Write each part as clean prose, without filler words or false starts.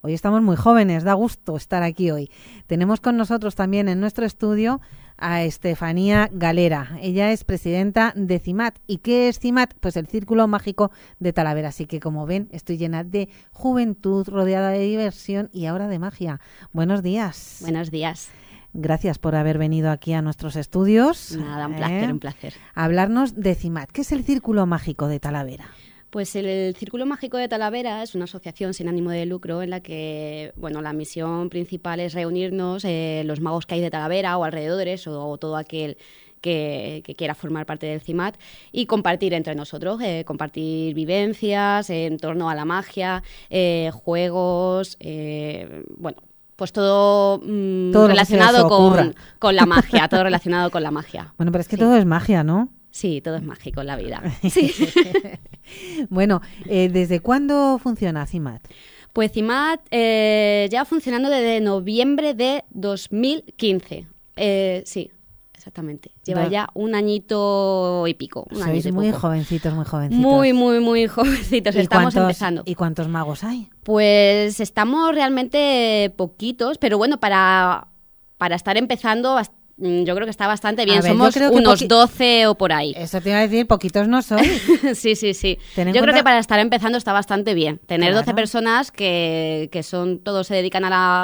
Hoy estamos muy jóvenes, da gusto estar aquí hoy. Tenemos con nosotros también en nuestro estudio a Estefanía Galera. Ella es presidenta de CIMAT. ¿Y qué es CIMAT? Pues el Círculo Mágico de Talavera. Así que, como ven, estoy llena de juventud, rodeada de diversión y ahora de magia. Buenos días. Buenos días. Gracias por haber venido aquí a nuestros estudios. Nada, un placer, un placer. A hablarnos de CIMAT. ¿Qué es el Círculo Mágico de Talavera? Pues el Círculo Mágico de Talavera es una asociación sin ánimo de lucro en la que, bueno, la misión principal es reunirnos los magos que hay de Talavera o alrededores o todo aquel que quiera formar parte del CIMAT y compartir entre nosotros, compartir vivencias en torno a la magia, juegos, bueno, pues todo relacionado con la magia, todo relacionado con la magia. Bueno, pero es que todo es magia, ¿no? Sí, todo es mágico en la vida. Sí. Bueno, ¿desde cuándo funciona CIMAT? Pues CIMAT lleva funcionando desde noviembre de 2015. Sí, exactamente. Lleva ya un añito y pico. Sois muy jovencitos, muy jovencitos. Muy jovencitos. Estamos empezando. ¿Y cuántos magos hay? Pues estamos realmente poquitos, pero bueno, para estar empezando yo creo que está bastante bien. Somos unos 12 o por ahí. Eso te iba a decir, poquitos no sois. Sí. Yo creo que para estar empezando está bastante bien. Tener 12 personas que son, todos se dedican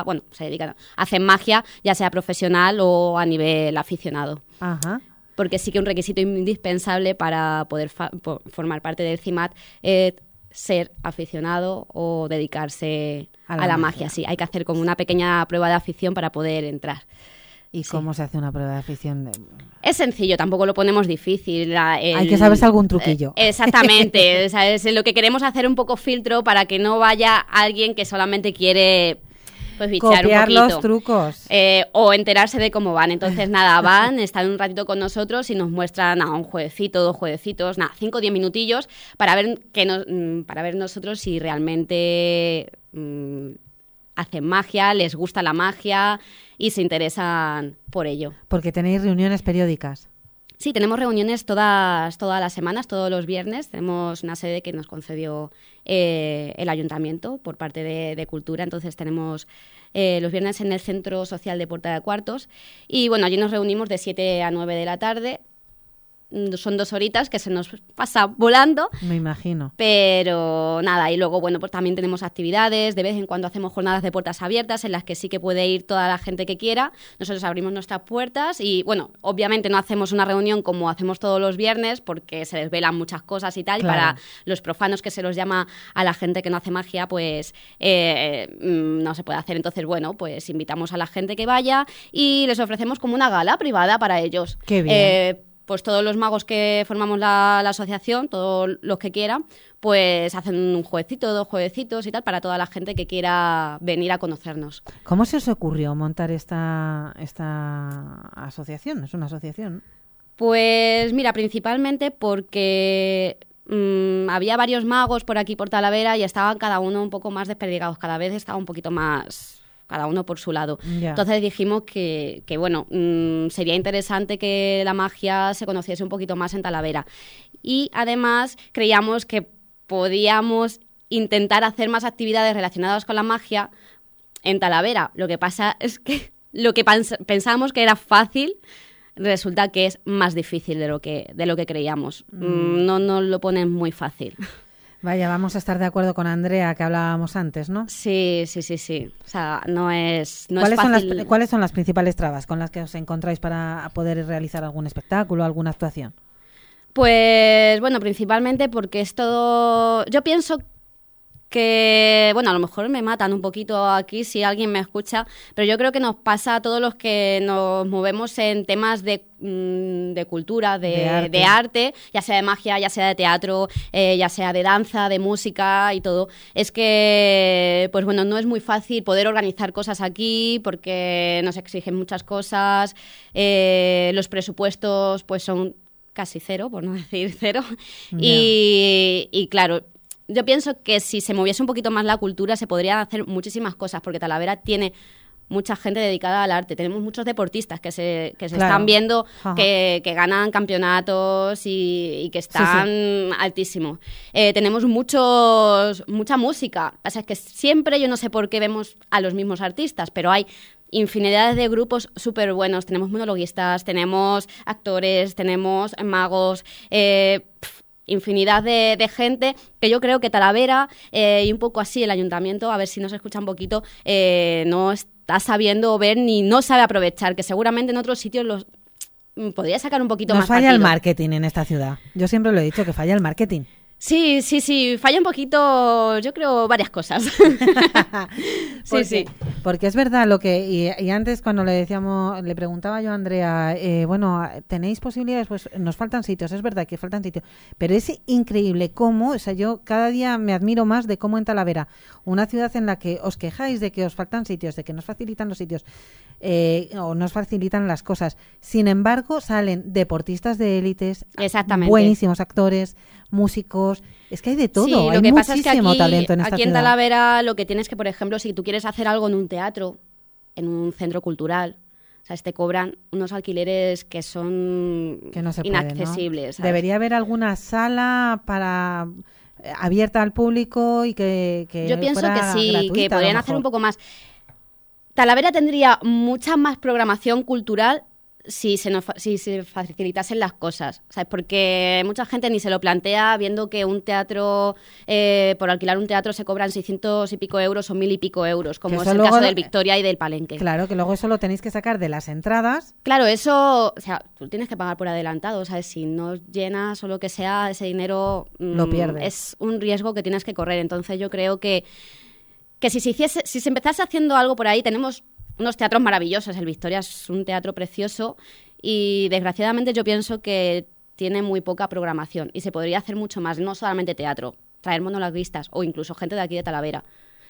hacen magia, ya sea profesional o a nivel aficionado. Ajá. Porque sí que un requisito indispensable para poder formar parte del CIMAT ser aficionado o dedicarse a la magia. Sí, hay que hacer como una pequeña prueba de afición para poder entrar. ¿Y cómo se hace una prueba de afición? Es sencillo, tampoco lo ponemos difícil. Hay que saberse algún truquillo. Exactamente. O sea, es lo que queremos hacer un poco filtro para que no vaya alguien que solamente quiere bichear copiar un poquito. Los trucos. O enterarse de cómo van. Entonces, están un ratito con nosotros y nos muestran un jueguecito, 2 jueguecitos, 5 o 10 minutillos para ver nosotros si realmente hacen magia, les gusta la magia y se interesan por ello. Porque tenéis reuniones periódicas. Sí, tenemos reuniones todas las semanas, todos los viernes. Tenemos una sede que nos concedió el ayuntamiento por parte de Cultura. Entonces tenemos los viernes en el Centro Social de Puerta de Cuartos. Y bueno, allí nos reunimos de 7 a 9 de la tarde. Son 2 horitas que se nos pasa volando. Me imagino. Pero nada, y luego, pues también tenemos actividades. De vez en cuando hacemos jornadas de puertas abiertas en las que sí que puede ir toda la gente que quiera. Nosotros abrimos nuestras puertas y, bueno, obviamente no hacemos una reunión como hacemos todos los viernes porque se desvelan muchas cosas y tal. Claro. Y para los profanos, que se los llama a la gente que no hace magia, pues no se puede hacer. Entonces, bueno, pues invitamos a la gente que vaya y les ofrecemos como una gala privada para ellos. ¡Qué bien! Pues todos los magos que formamos la asociación, todos los que quieran, pues hacen un jueguecito, 2 jueguecitos y tal para toda la gente que quiera venir a conocernos. ¿Cómo se os ocurrió montar esta asociación? Es una asociación. Pues mira, principalmente porque había varios magos por aquí, por Talavera, y estaban cada uno un poco más desperdigados. Cada vez estaba un poquito más, cada uno por su lado. Ya. Entonces dijimos que bueno, sería interesante que la magia se conociese un poquito más en Talavera. Y además creíamos que podíamos intentar hacer más actividades relacionadas con la magia en Talavera. Lo que pasa es que lo que pensábamos que era fácil resulta que es más difícil de lo que creíamos. No nos lo ponen muy fácil. Vaya, vamos a estar de acuerdo con Andrea, que hablábamos antes, ¿no? Sí. O sea, no es fácil. ¿Cuáles son las principales trabas con las que os encontráis para poder realizar algún espectáculo, alguna actuación? Pues, bueno, principalmente porque es todo... Yo pienso que, bueno, a lo mejor me matan un poquito aquí si alguien me escucha, pero yo creo que nos pasa a todos los que nos movemos en temas de cultura, de arte, ya sea de magia, ya sea de teatro, ya sea de danza, de música y todo. Es que, pues bueno, no es muy fácil poder organizar cosas aquí porque nos exigen muchas cosas, los presupuestos pues son casi cero, por no decir cero, y claro, yo pienso que si se moviese un poquito más la cultura se podrían hacer muchísimas cosas, porque Talavera tiene mucha gente dedicada al arte. Tenemos muchos deportistas que se Claro. están viendo, Ajá. que ganan campeonatos y que están altísimos. Tenemos mucha música. O sea, es que siempre, yo no sé por qué vemos a los mismos artistas, pero hay infinidad de grupos súper buenos. Tenemos monologuistas, tenemos actores, tenemos magos, infinidad de gente, que yo creo que Talavera y un poco así el ayuntamiento, a ver si nos escucha un poquito, no está sabiendo ver ni no sabe aprovechar, que seguramente en otros sitios los podría sacar un poquito Nos más falla el partido. marketing en esta ciudad. Yo siempre lo he dicho, que falla el marketing. Sí, falla un poquito, yo creo, varias cosas. Porque es verdad lo que y antes cuando le preguntaba yo a Andrea, bueno, ¿tenéis posibilidades? Pues nos faltan sitios, es verdad que faltan sitios, pero es increíble cómo, o sea, yo cada día me admiro más de cómo en Talavera, una ciudad en la que os quejáis de que os faltan sitios, de que nos facilitan los sitios, o nos facilitan las cosas. Sin embargo, salen deportistas de élites, Exactamente. buenísimos actores, músicos, es que hay de todo, Sí, hay lo que pasa es que muchísimo aquí, talento en esta aquí en ciudad. Talavera lo que tienes que, por ejemplo, si tú quieres hacer algo en un teatro, en un centro cultural, ¿sabes? Te cobran unos alquileres que son Que no se puede, inaccesibles. ¿no? ¿sabes? Debería haber alguna sala para abierta al público y que Yo pienso fuera que sí, gratuita, que a lo podrían hacer mejor. un poco más. Talavera tendría mucha más programación cultural si se facilitasen las cosas, ¿sabes? Porque mucha gente ni se lo plantea viendo que un teatro, por alquilar un teatro se cobran 600 y pico euros o 1000 y pico euros, como Que es eso el luego caso del Victoria y del Palenque. Claro, que luego eso lo tenéis que sacar de las entradas. Claro, eso, o sea, tú tienes que pagar por adelantado, ¿sabes? Si no llenas o lo que sea, ese dinero Lo pierdes. es un riesgo que tienes que correr. Entonces yo creo que si se empezase haciendo algo por ahí, tenemos unos teatros maravillosos. El Victoria es un teatro precioso y desgraciadamente yo pienso que tiene muy poca programación y se podría hacer mucho más, no solamente teatro, traer monologuistas o incluso gente de aquí de Talavera.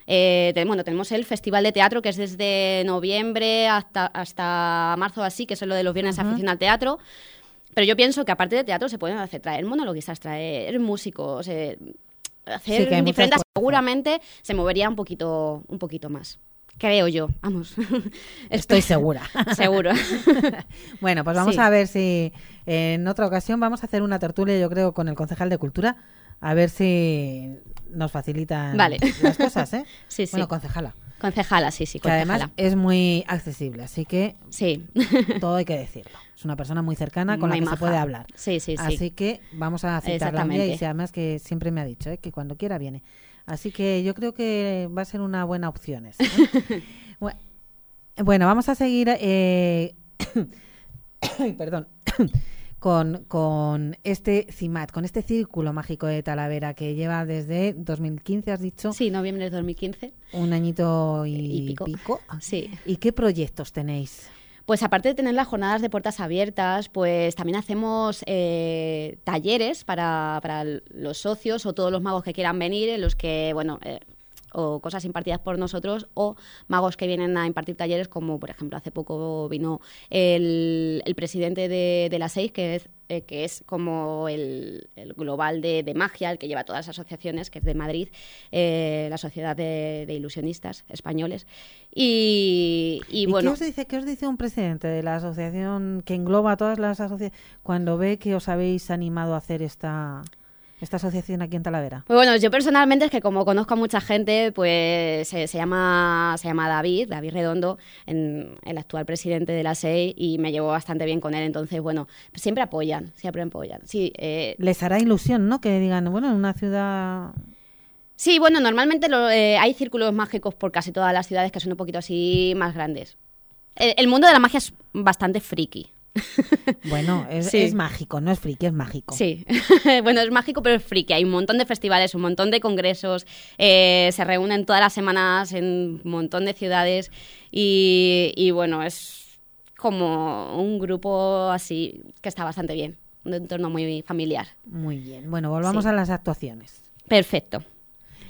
Tenemos el Festival de Teatro, que es desde noviembre hasta marzo así, que es lo de los viernes de afición al teatro. Pero yo pienso que aparte de teatro se pueden traer monologuistas, traer músicos, hacer Sí, que hay muchas diferentes. cosas. Seguramente se movería un poquito más. Creo yo, vamos. Estoy segura. Seguro. Bueno, pues vamos Sí. a ver si en otra ocasión vamos a hacer una tertulia, yo creo, con el concejal de Cultura, a ver si nos facilitan Vale. las cosas, ¿eh? Sí, sí. Bueno, concejala. Concejala, sí, Que concejala. además es muy accesible, así que Sí. todo hay que decirlo. Es una persona muy cercana con la Muy que se maja. puede hablar. Sí. Así que vamos a citarla un día y Exactamente. además que siempre me ha dicho que cuando quiera viene. Así que yo creo que va a ser una buena opción esa, ¿eh? Bueno, vamos a seguir ay, perdón, con este CIMAT, con este Círculo Mágico de Talavera que lleva desde 2015, has dicho, Sí, noviembre de 2015. un añito y Y pico. Sí. ¿Y qué proyectos tenéis? Pues aparte de tener las jornadas de puertas abiertas, pues también hacemos talleres para los socios o todos los magos que quieran venir, en los que, bueno, o cosas impartidas por nosotros o magos que vienen a impartir talleres, como por ejemplo hace poco vino el presidente de la SEIS, que es como el global de magia, el que lleva todas las asociaciones, que es de Madrid, la Sociedad de Ilusionistas Españoles. Y bueno... ¿Qué os dice un presidente de la asociación que engloba a todas las asociaciones cuando ve que os habéis animado a hacer esta asociación aquí en Talavera? Pues bueno, yo personalmente es que como conozco a mucha gente, pues se llama David Redondo, el actual presidente de la SEI, y me llevo bastante bien con él. Entonces, bueno, siempre apoyan. Sí, Les hará ilusión, ¿no? Que digan, bueno, en una ciudad... sí, bueno, normalmente hay círculos mágicos por casi todas las ciudades que son un poquito así más grandes. El mundo de la magia es bastante friki. Bueno, Sí. es mágico, no es friki, es mágico. Sí, bueno, es mágico, pero es friki. Hay un montón de festivales, un montón de congresos, se reúnen todas las semanas en un montón de ciudades y bueno, es como un grupo así que está bastante bien, un entorno muy familiar. Muy bien. Bueno, volvamos Sí. a las actuaciones. Perfecto.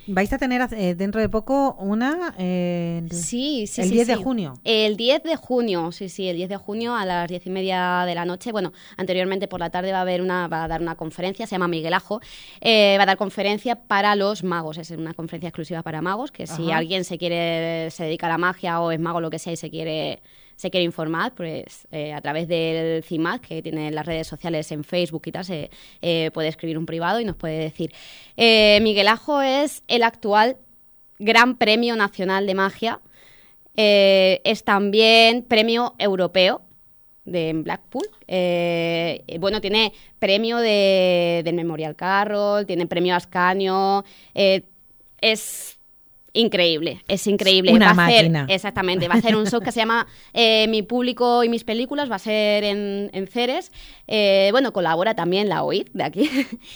Vais a tener dentro de poco una... Sí, el 10 de junio. El 10 de junio, sí, el 10 de junio a las 10:30 de la noche. Bueno, anteriormente por la tarde va a dar una conferencia, se llama Miguel Ajo. Va a dar conferencia para los magos. Es una conferencia exclusiva para magos, que si alguien se dedica a la magia o es mago, lo que sea, y se quiere informar, pues a través del CIMAT, que tiene las redes sociales en Facebook y tal, se puede escribir un privado y nos puede decir. Miguel Ajo es el actual Gran Premio Nacional de Magia. Es también premio europeo de Blackpool. Bueno, tiene premio del Memorial Carroll, tiene premio Ascanio. Es increíble. Una máquina. Exactamente, va a hacer un show que se llama Mi público y mis películas, va a ser en Ceres. Bueno, colabora también la OID de aquí.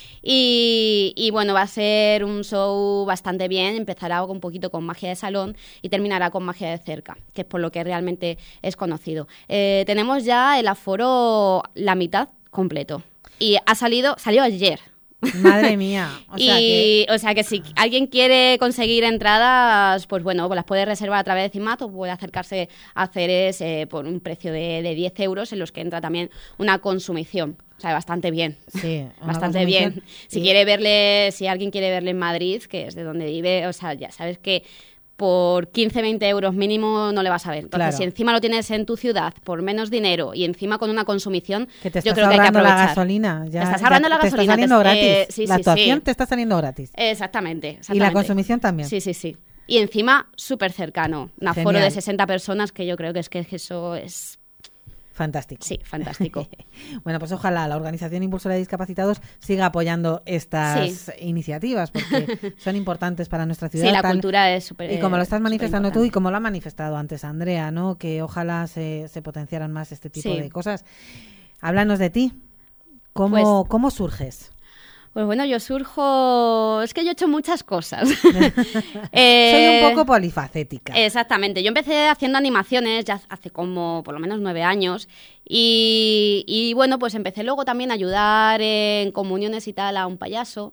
y bueno, va a ser un show bastante bien. Empezará un poquito con magia de salón y terminará con magia de cerca, que es por lo que realmente es conocido. Tenemos ya el aforo la mitad completo. Y salió ayer. Madre mía. O sea que si alguien quiere conseguir entradas, pues bueno, pues las puede reservar a través de CIMAT o puede acercarse a Ceres por un precio de 10 euros, en los que entra también una consumición. O sea, bastante bien. Sí, bastante bien. Si alguien quiere verle en Madrid, que es de donde vive, o sea, ya sabes que por 15-20 euros mínimo no le vas a ver. Entonces, claro, si encima lo tienes en tu ciudad por menos dinero y encima con una consumición, que te yo creo que hay que aprovechar. La gasolina. Ya, te estás ahorrando la gasolina. Te está saliendo gratis. Sí, la actuación te está saliendo gratis. Exactamente. Y la consumición también. Sí. Y encima, súper cercano. Un aforo de 60 personas, que yo creo que eso es... Fantástico. Sí, fantástico. Bueno, pues ojalá la Organización Impulsora de Discapacitados siga apoyando estas iniciativas, porque son importantes para nuestra ciudad. Sí, la cultura es súper. Y como lo estás manifestando tú y como lo ha manifestado antes Andrea, ¿no? Que ojalá se potenciaran más este tipo de cosas. Háblanos de ti. ¿Cómo surges? Pues bueno, yo surjo... Es que yo he hecho muchas cosas. Soy un poco polifacética. Exactamente. Yo empecé haciendo animaciones ya hace como por lo menos 9 años. Y bueno, pues empecé luego también a ayudar en comuniones y tal a un payaso.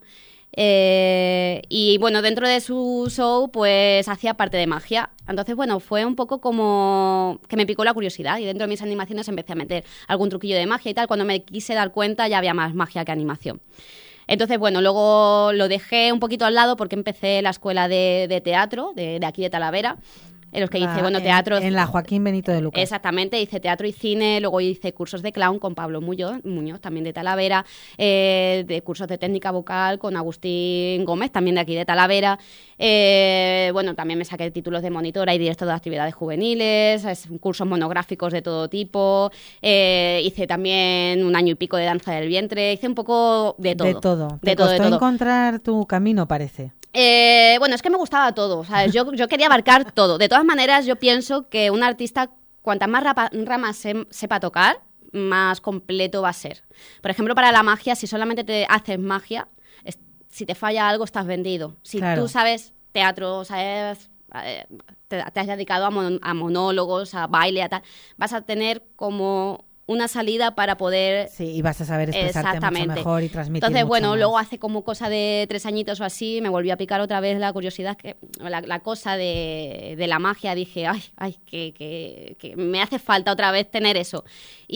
Y bueno, dentro de su show pues hacía parte de magia. Entonces, bueno, fue un poco como que me picó la curiosidad y dentro de mis animaciones empecé a meter algún truquillo de magia y tal. Cuando me quise dar cuenta ya había más magia que animación. Entonces, bueno, luego lo dejé un poquito al lado porque empecé la escuela de teatro de aquí de Talavera, en los que hice, teatro... En la Joaquín Benito de Lucas. Exactamente, hice teatro y cine, luego hice cursos de clown con Pablo Muñoz también de Talavera, de cursos de técnica vocal con Agustín Gómez, también de aquí de Talavera. Bueno, también me saqué títulos de monitora y director de actividades juveniles, cursos monográficos de todo tipo, hice también 1 año y pico de danza del vientre, hice un poco de todo. De todo. Te costó encontrar tu camino, parece. Bueno, es que me gustaba todo, ¿sabes? Yo quería abarcar todo. De todas maneras, yo pienso que un artista, cuantas más ramas sepa tocar, más completo va a ser. Por ejemplo, para la magia, si solamente te haces magia, si te falla algo, estás vendido. Si tú sabes teatro, sabes... te has dedicado a monólogos, a baile, a tal, vas a tener como una salida para poder... Sí, y vas a saber expresarte mucho mejor y transmitir. Entonces, bueno, más. luego hace como cosa de 3 añitos o así, me volvió a picar otra vez la curiosidad, la cosa de la magia. Dije, que me hace falta otra vez tener eso.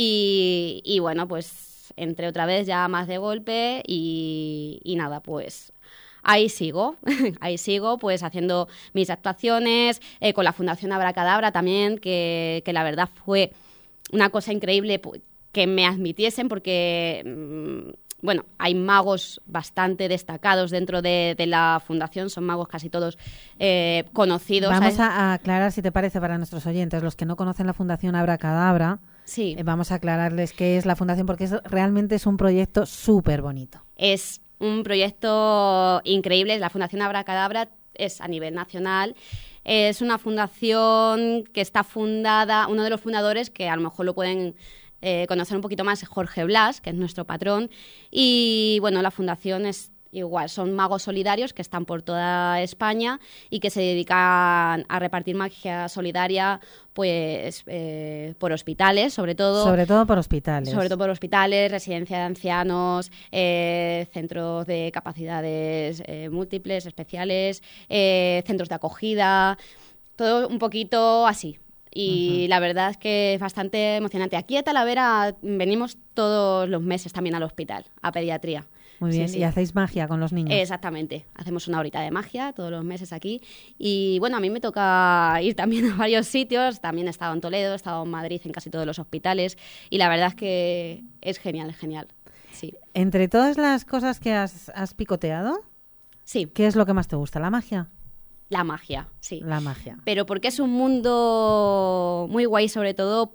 Y bueno, pues entré otra vez ya más de golpe y nada, pues... Ahí sigo pues haciendo mis actuaciones, con la Fundación Abracadabra también, que la verdad fue una cosa increíble que me admitiesen porque, bueno, hay magos bastante destacados dentro de la fundación, son magos casi todos conocidos. Vamos a aclarar, si te parece, para nuestros oyentes, los que no conocen la Fundación Abracadabra, vamos a aclararles qué es la fundación porque realmente es un proyecto súper bonito. Es un proyecto increíble. La Fundación Abracadabra es a nivel nacional. Es una fundación que está fundada, uno de los fundadores, que a lo mejor lo pueden conocer un poquito más, es Jorge Blas, que es nuestro patrón. Y bueno, la fundación es igual, son magos solidarios que están por toda España y que se dedican a repartir magia solidaria pues por hospitales, sobre todo. Sobre todo por hospitales. Sobre todo por hospitales, residencia de ancianos, centros de capacidades múltiples, especiales, centros de acogida, todo un poquito así. Y la verdad es que es bastante emocionante. Aquí a Talavera venimos todos los meses también al hospital, a pediatría. Muy bien, Sí. y hacéis magia con los niños. Exactamente, hacemos una horita de magia todos los meses aquí y bueno, a mí me toca ir también a varios sitios, también he estado en Toledo, he estado en Madrid, en casi todos los hospitales y la verdad es que es genial, sí. Entre todas las cosas que has picoteado, Sí, ¿qué es lo que más te gusta? ¿La magia? la magia, sí. La magia. Pero porque es un mundo muy guay, sobre todo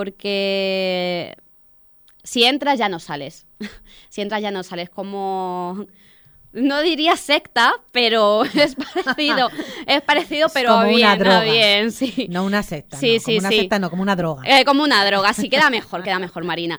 porque si entras ya no sales. Si entras ya no sales, como... No diría secta, pero es parecido, pero como bien, una droga. Bien, sí. No una secta, Sí, no, sí, como una sí. secta, no, como una droga. Como una droga, sí, queda mejor, Marina.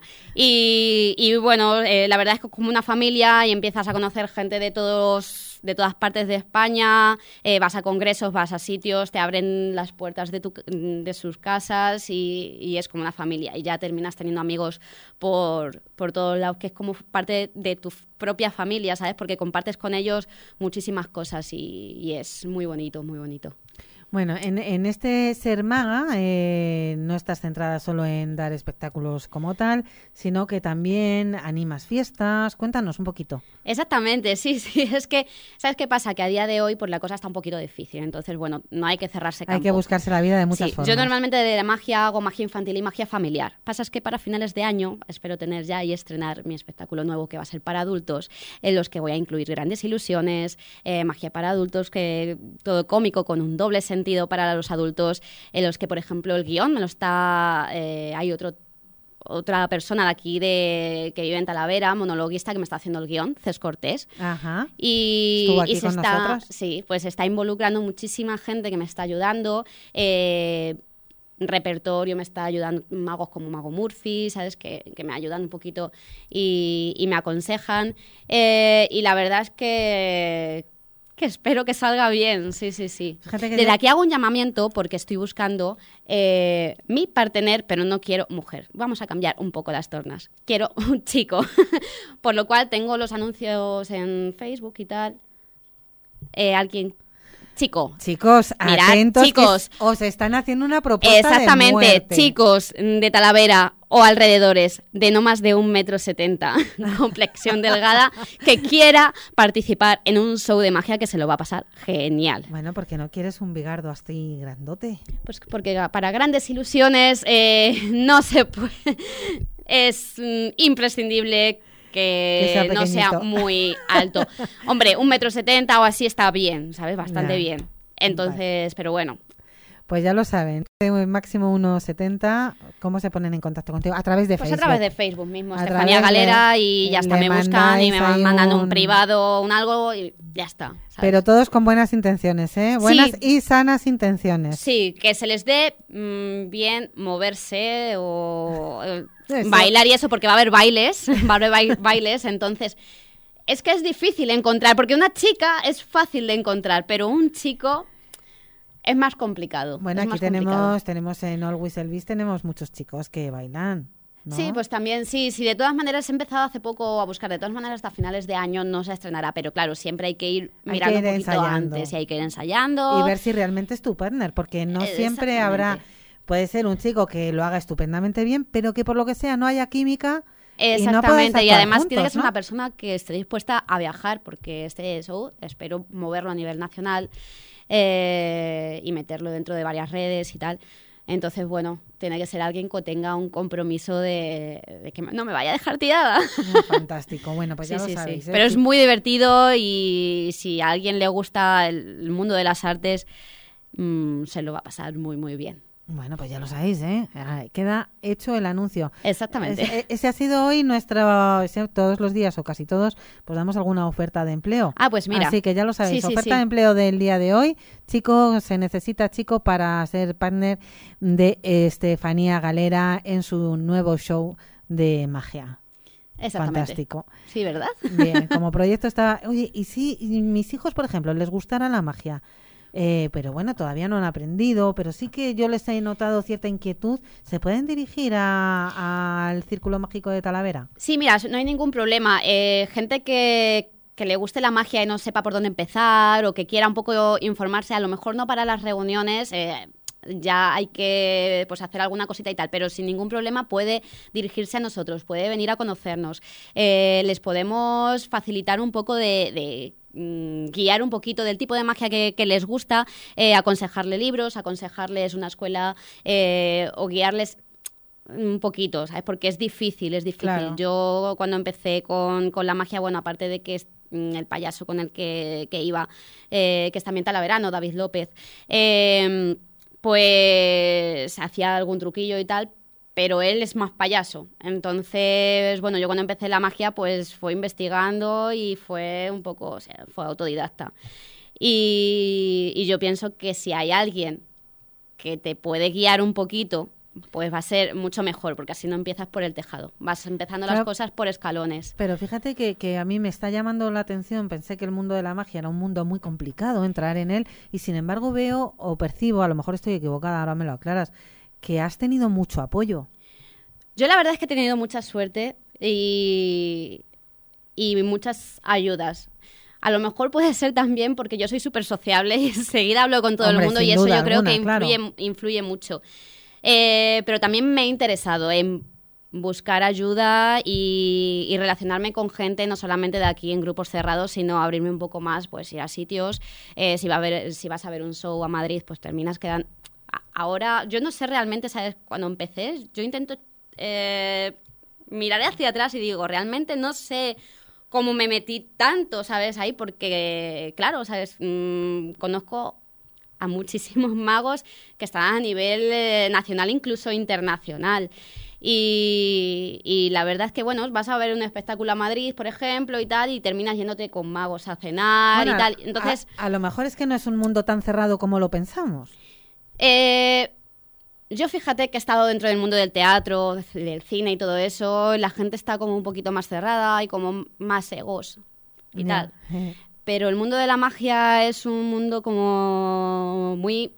Y bueno, la verdad es que es como una familia y empiezas a conocer gente de todas partes de España, vas a congresos, vas a sitios, te abren las puertas de sus casas y es como una familia. Y ya terminas teniendo amigos por todos lados, que es como parte de tu propia familia, ¿sabes? Porque compartes con ellos muchísimas cosas y es muy bonito, muy bonito. Bueno, en este Ser Maga no estás centrada solo en dar espectáculos como tal, sino que también animas fiestas. Cuéntanos un poquito. Exactamente, sí. Es que, ¿sabes qué pasa? Que a día de hoy pues la cosa está un poquito difícil. Entonces, bueno, no hay que cerrarse campo. Hay que buscarse la vida de muchas formas. Yo normalmente de la magia hago magia infantil y magia familiar. Pasa es que para finales de año espero tener ya y estrenar mi espectáculo nuevo que va a ser para adultos, en los que voy a incluir grandes ilusiones, magia para adultos, que todo cómico, con un doble sentido para los adultos, en los que, por ejemplo, el guión me lo está... hay otra persona de aquí que vive en Talavera, monologuista, que me está haciendo el guión, Cés Cortés. Ajá. Y Estuvo aquí se con está, nosotros. sí, pues está involucrando muchísima gente que me está ayudando. Repertorio me está ayudando magos como Mago Murphy, ¿sabes? Que me ayudan un poquito y me aconsejan. Y la verdad es que espero que salga bien, sí. Desde aquí hago un llamamiento porque estoy buscando mi partener, pero no quiero mujer. Vamos a cambiar un poco las tornas. Quiero un chico. Por lo cual tengo los anuncios en Facebook y tal. Alguien... Chico. Chicos, Mirad, atentos, chicos. que os están haciendo una propuesta Exactamente, de muerte. chicos de Talavera o alrededores, de no más de 1,70 m, complexión delgada, que quiera participar en un show de magia que se lo va a pasar genial. Bueno, ¿por qué no quieres un bigardo así grandote? Pues porque para grandes ilusiones no se puede... Es imprescindible que no sea muy alto. Hombre, 1,70 m o así está bien, ¿sabes? Bastante bien. Entonces, pero bueno. Pues ya lo saben, máximo 1,70 m. ¿Cómo se ponen en contacto contigo? A través de Facebook. Pues a través de Facebook mismo, A Estefanía través Galera, y ya está, le me buscan y me mandáis mandan ahí un privado, un algo y ya está. ¿sabes? Pero todos con buenas intenciones, ¿eh? Buenas Sí. y sanas intenciones. Sí, que se les dé bien moverse o Eso. bailar y eso, porque va a haber bailes, bailes, entonces... Es que es difícil encontrar, porque una chica es fácil de encontrar, pero un chico... Es más complicado. Bueno, es aquí más complicado. tenemos en All Whistle Beast tenemos muchos chicos que bailan, ¿no? Sí, pues también, sí. De todas maneras he empezado hace poco a buscar. De todas maneras, hasta finales de año no se estrenará. Pero claro, siempre hay que ir mirando un poquito ensayando. antes y hay que ir ensayando. Y ver si realmente es tu partner, porque no siempre habrá... Puede ser un chico que lo haga estupendamente bien, pero que por lo que sea no haya química. Exactamente, y, además tiene que ser ¿no? una persona que esté dispuesta a viajar, porque este show espero moverlo a nivel nacional y meterlo dentro de varias redes y tal. Entonces, bueno, tiene que ser alguien que tenga un compromiso de que no me vaya a dejar tirada. Fantástico, bueno, pues ya lo sabéis. Pero es muy divertido y si a alguien le gusta el mundo de las artes, se lo va a pasar muy, muy bien. Bueno, pues ya lo sabéis, ¿eh? Queda hecho el anuncio. Exactamente. Ese ha sido hoy todos los días o casi todos, pues damos alguna oferta de empleo. Ah, pues mira. Así que ya lo sabéis, Sí, oferta de empleo del día de hoy. Se necesita chico para ser partner de Estefanía Galera en su nuevo show de magia. Exactamente. Fantástico. Sí, ¿verdad? Bien, como proyecto está... Oye, y si mis hijos, por ejemplo, les gustara la magia, pero bueno, todavía no han aprendido, pero sí que yo les he notado cierta inquietud, ¿se pueden dirigir al Círculo Mágico de Talavera? Sí, mira, no hay ningún problema. Gente que le guste la magia y no sepa por dónde empezar o que quiera un poco informarse, a lo mejor no para las reuniones... ya hay que pues hacer alguna cosita y tal, pero sin ningún problema puede dirigirse a nosotros, puede venir a conocernos. Les podemos facilitar un poco de guiar un poquito del tipo de magia que les gusta, aconsejarle libros, aconsejarles una escuela o guiarles un poquito, ¿sabes? Porque es difícil. Claro. Yo cuando empecé con la magia, bueno, aparte de que el payaso con el que iba, que es también talaverano, David López, pues hacía algún truquillo y tal, pero él es más payaso. Entonces, bueno, yo cuando empecé la magia, pues fue investigando y fue un poco, o sea, fue autodidacta. Y yo pienso que si hay alguien que te puede guiar un poquito, pues va a ser mucho mejor, porque así no empiezas por el tejado. Vas empezando las cosas por escalones. Pero fíjate que a mí me está llamando la atención. Pensé que el mundo de la magia era un mundo muy complicado, entrar en él, y sin embargo veo o percibo, a lo mejor estoy equivocada, ahora me lo aclaras, que has tenido mucho apoyo. Yo la verdad es que he tenido mucha suerte y muchas ayudas. A lo mejor puede ser también porque yo soy súper sociable y enseguida hablo con todo el mundo, y eso yo creo que influye mucho. Pero también me he interesado en buscar ayuda y relacionarme con gente, no solamente de aquí en grupos cerrados, sino abrirme un poco más, pues ir a sitios. Si vas a ver un show a Madrid, pues terminas quedando... Ahora, yo no sé realmente, ¿sabes? Cuando empecé, yo intento miraré hacia atrás y digo, realmente no sé cómo me metí tanto, ¿sabes? Ahí, porque, claro, ¿sabes? Conozco a muchísimos magos que están a nivel nacional, incluso internacional. Y la verdad es que, bueno, vas a ver un espectáculo a Madrid, por ejemplo, y tal, y terminas yéndote con magos a cenar, bueno, y tal. Entonces, a lo mejor es que no es un mundo tan cerrado como lo pensamos. Yo fíjate que he estado dentro del mundo del teatro, del cine y todo eso, la gente está como un poquito más cerrada y como más egos y tal. Pero el mundo de la magia es un mundo como muy...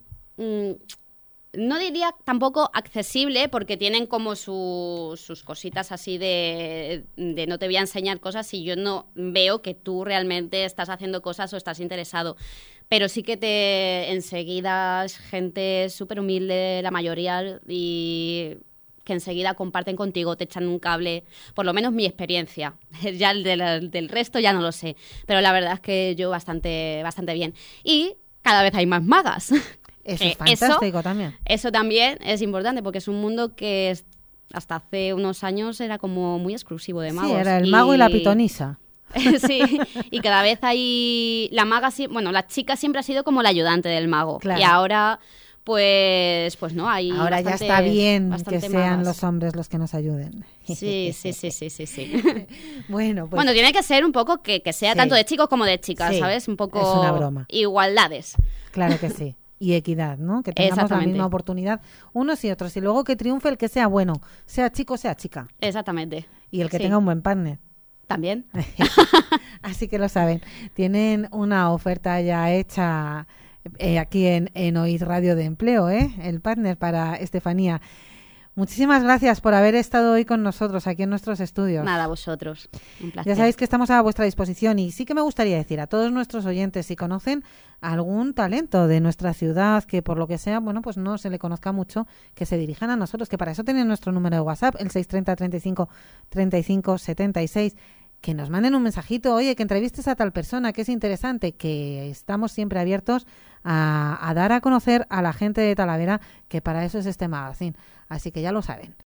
no diría tampoco accesible, porque tienen como sus cositas así de no te voy a enseñar cosas si yo no veo que tú realmente estás haciendo cosas o estás interesado. Pero sí que enseguida es gente súper humilde, la mayoría, y que enseguida comparten contigo, te echan un cable, por lo menos mi experiencia. Ya el del resto ya no lo sé, pero la verdad es que yo bastante bien. Y cada vez hay más magas. Eso es fantástico también. Eso también es importante, porque es un mundo que hasta hace unos años era como muy exclusivo de magos. Sí, era el mago y la pitonisa. Sí, y cada vez hay... la chica siempre ha sido como la ayudante del mago. Claro. Y ahora, pues no, hay ahora ya está bien que sean los hombres los que nos ayuden. Sí. Bueno, tiene que ser un poco que sea tanto de chicos como de chicas, ¿sabes? Un poco... Es una broma. Igualdades. Claro que sí. Y equidad, ¿no? Que tengamos la misma oportunidad unos y otros. Y luego que triunfe el que sea bueno, sea chico, sea chica. Exactamente. Y el que tenga un buen partner. También. Así que lo saben. Tienen una oferta ya hecha aquí en OIS Radio de Empleo, el partner para Estefanía. Muchísimas gracias por haber estado hoy con nosotros aquí en nuestros estudios. Nada, vosotros. Un placer. Ya sabéis que estamos a vuestra disposición, y sí que me gustaría decir a todos nuestros oyentes, si conocen algún talento de nuestra ciudad que por lo que sea, pues no se le conozca mucho, que se dirijan a nosotros, que para eso tienen nuestro número de WhatsApp, el 630 35 35 76, que nos manden un mensajito, oye, que entrevistes a tal persona, que es interesante, que estamos siempre abiertos a dar a conocer a la gente de Talavera, que para eso es este magazine. Así que ya lo saben.